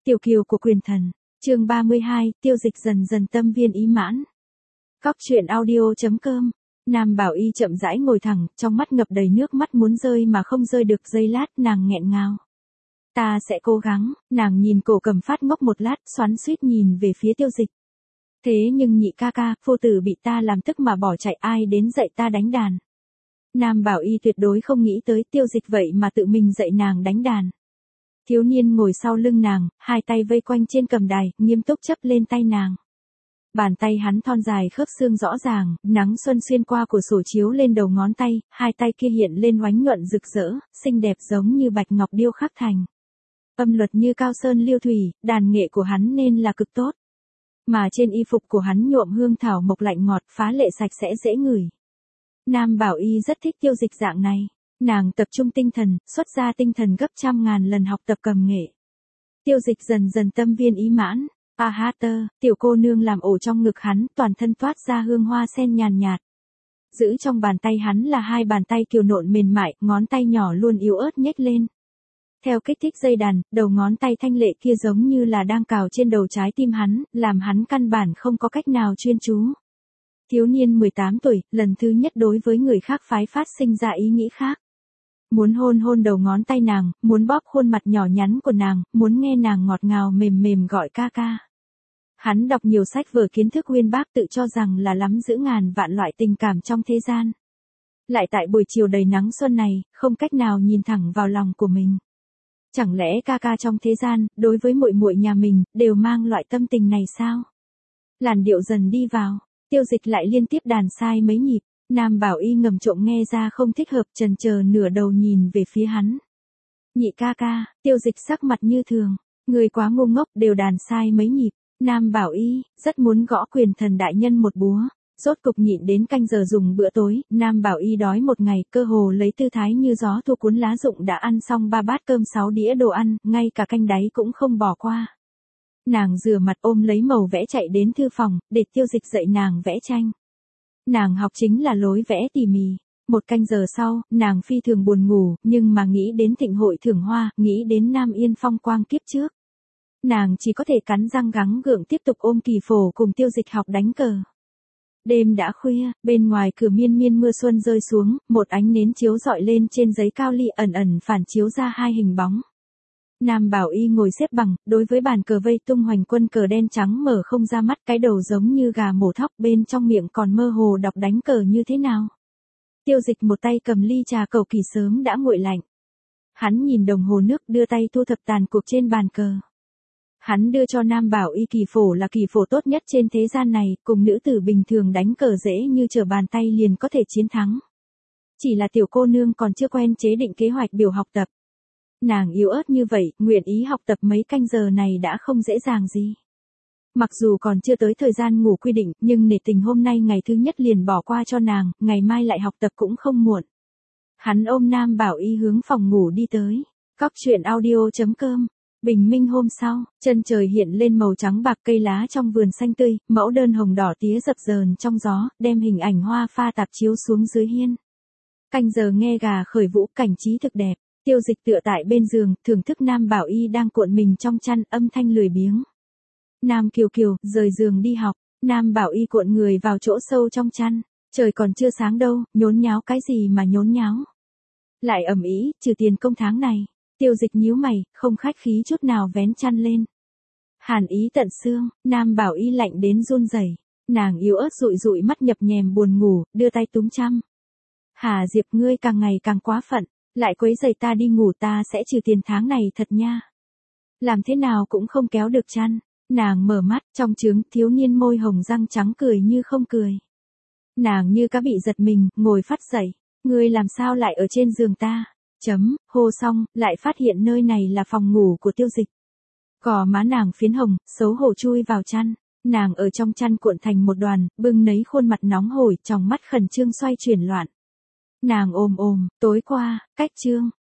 Tiểu kiều của quyền thần. Chương 32, tiêu dịch dần dần tâm viên ý mãn. Cóc truyện audio.com. Nam Bảo Y chậm rãi ngồi thẳng, trong mắt ngập đầy nước mắt muốn rơi mà không rơi được, giây lát nàng nghẹn ngào. Ta sẽ cố gắng. Nàng nhìn Cổ Cầm Phát ngốc một lát, xoắn xuýt nhìn về phía tiêu dịch. Thế nhưng nhị ca ca, vô tử bị ta làm tức mà bỏ chạy, ai đến dạy ta đánh đàn. Nam Bảo Y tuyệt đối không nghĩ tới tiêu dịch vậy mà tự mình dạy nàng đánh đàn. Thiếu niên ngồi sau lưng nàng, hai tay vây quanh trên cầm đài, nghiêm túc chấp lên tay nàng. Bàn tay hắn thon dài khớp xương rõ ràng, nắng xuân xuyên qua cửa sổ chiếu lên đầu ngón tay, hai tay kia hiện lên oánh nhuận rực rỡ, xinh đẹp giống như bạch ngọc điêu khắc thành. Âm luật như cao sơn liêu thủy, đàn nghệ của hắn nên là cực tốt. Mà trên y phục của hắn nhuộm hương thảo mộc lạnh ngọt, phá lệ sạch sẽ dễ ngửi. Nam Bảo Y rất thích tiêu dịch dạng này. Nàng tập trung tinh thần, xuất ra tinh thần gấp trăm ngàn lần học tập cầm nghệ. Tiêu dịch dần dần tâm viên ý mãn. A hát tơ, tiểu cô nương làm ổ trong ngực hắn, toàn thân toát ra hương hoa sen nhàn nhạt. Giữ trong bàn tay hắn là hai bàn tay kiều nộn mềm mại, ngón tay nhỏ luôn yếu ớt nhếch lên. Theo kích thích dây đàn, đầu ngón tay thanh lệ kia giống như là đang cào trên đầu trái tim hắn, làm hắn căn bản không có cách nào chuyên chú. Thiếu niên 18 tuổi, lần thứ nhất đối với người khác phái phát sinh ra ý nghĩ khác. Muốn hôn hôn đầu ngón tay nàng, muốn bóp khuôn mặt nhỏ nhắn của nàng, muốn nghe nàng ngọt ngào mềm mềm gọi ca ca. Hắn đọc nhiều sách vở kiến thức uyên bác, tự cho rằng là lắm giữ ngàn vạn loại tình cảm trong thế gian. Lại tại buổi chiều đầy nắng xuân này, không cách nào nhìn thẳng vào lòng của mình. Chẳng lẽ ca ca trong thế gian, đối với muội muội nhà mình, đều mang loại tâm tình này sao? Làn điệu dần đi vào, tiêu dịch lại liên tiếp đàn sai mấy nhịp. Nam Bảo Y ngầm trộm nghe ra không thích hợp, chần chờ nửa đầu nhìn về phía hắn. Nhị ca ca, tiêu dịch sắc mặt như thường. Người quá ngu ngốc, đều đàn sai mấy nhịp. Nam Bảo Y, rất muốn gõ quyền thần đại nhân một búa. Rốt cục nhịn đến canh giờ dùng bữa tối, Nam Bảo Y đói một ngày, cơ hồ lấy tư thái như gió thu cuốn lá rụng đã ăn xong 3 bát cơm 6 đĩa đồ ăn, ngay cả canh đáy cũng không bỏ qua. Nàng rửa mặt ôm lấy màu vẽ chạy đến thư phòng, để tiêu dịch dạy nàng vẽ tranh. Nàng học chính là lối vẽ tỉ mỉ. Một canh giờ sau, nàng phi thường buồn ngủ, nhưng mà nghĩ đến thịnh hội thưởng hoa, nghĩ đến Nam Yên phong quang kiếp trước. Nàng chỉ có thể cắn răng gắng gượng tiếp tục ôm Kỳ Phổ cùng tiêu dịch học đánh cờ. Đêm đã khuya, bên ngoài cửa miên miên mưa xuân rơi xuống, một ánh nến chiếu rọi lên trên giấy cao ly, ẩn ẩn phản chiếu ra hai hình bóng. Nam Bảo Y ngồi xếp bằng, đối với bàn cờ vây tung hoành quân cờ đen trắng mở không ra mắt, cái đầu giống như gà mổ thóc, bên trong miệng còn mơ hồ đọc đánh cờ như thế nào. Tiêu dịch một tay cầm ly trà cầu kỳ sớm đã nguội lạnh. Hắn nhìn đồng hồ nước, đưa tay thu thập tàn cuộc trên bàn cờ. Hắn đưa cho Nam Bảo Y Kỳ Phổ là kỳ phổ tốt nhất trên thế gian này, cùng nữ tử bình thường đánh cờ dễ như trở bàn tay liền có thể chiến thắng. Chỉ là tiểu cô nương còn chưa quen chế định kế hoạch biểu học tập. Nàng yếu ớt như vậy, nguyện ý học tập mấy canh giờ này đã không dễ dàng gì. Mặc dù còn chưa tới thời gian ngủ quy định, nhưng nể tình hôm nay ngày thứ nhất liền bỏ qua cho nàng, ngày mai lại học tập cũng không muộn. Hắn ôm Nam Bảo Y hướng phòng ngủ đi tới. Cóc truyện audio.com. Bình minh hôm sau, chân trời hiện lên màu trắng bạc, cây lá trong vườn xanh tươi, mẫu đơn hồng đỏ tía dập dờn trong gió, đem hình ảnh hoa pha tạp chiếu xuống dưới hiên. Canh giờ nghe gà khởi vũ, cảnh trí thực đẹp. Tiêu dịch tựa tại bên giường, thưởng thức Nam Bảo Y đang cuộn mình trong chăn, âm thanh lười biếng. Nam Kiều Kiều, rời giường đi học. Nam Bảo Y cuộn người vào chỗ sâu trong chăn. Trời còn chưa sáng đâu, nhốn nháo cái gì mà nhốn nháo. Lại ầm ĩ, trừ tiền công tháng này. Tiêu dịch nhíu mày, không khách khí chút nào vén chăn lên. Hàn ý tận xương, Nam Bảo Y lạnh đến run rẩy. Nàng yếu ớt dụi dụi mắt nhập nhèm buồn ngủ, đưa tay túm chăn. Hà Diệp, ngươi càng ngày càng quá phận. Lại quấy giày ta đi ngủ, ta sẽ trừ tiền tháng này thật nha. Làm thế nào cũng không kéo được chăn. Nàng mở mắt, trong trướng, thiếu niên môi hồng răng trắng cười như không cười. Nàng như cá bị giật mình, ngồi phát dậy. Ngươi làm sao lại ở trên giường ta? Hô xong, lại phát hiện nơi này là phòng ngủ của tiêu dịch. Gò má nàng phiến hồng, xấu hổ chui vào chăn. Nàng ở trong chăn cuộn thành một đoàn, bưng nấy khuôn mặt nóng hổi, trong mắt khẩn trương xoay chuyển loạn. Nàng ồm ồm, tối qua, cách Trương,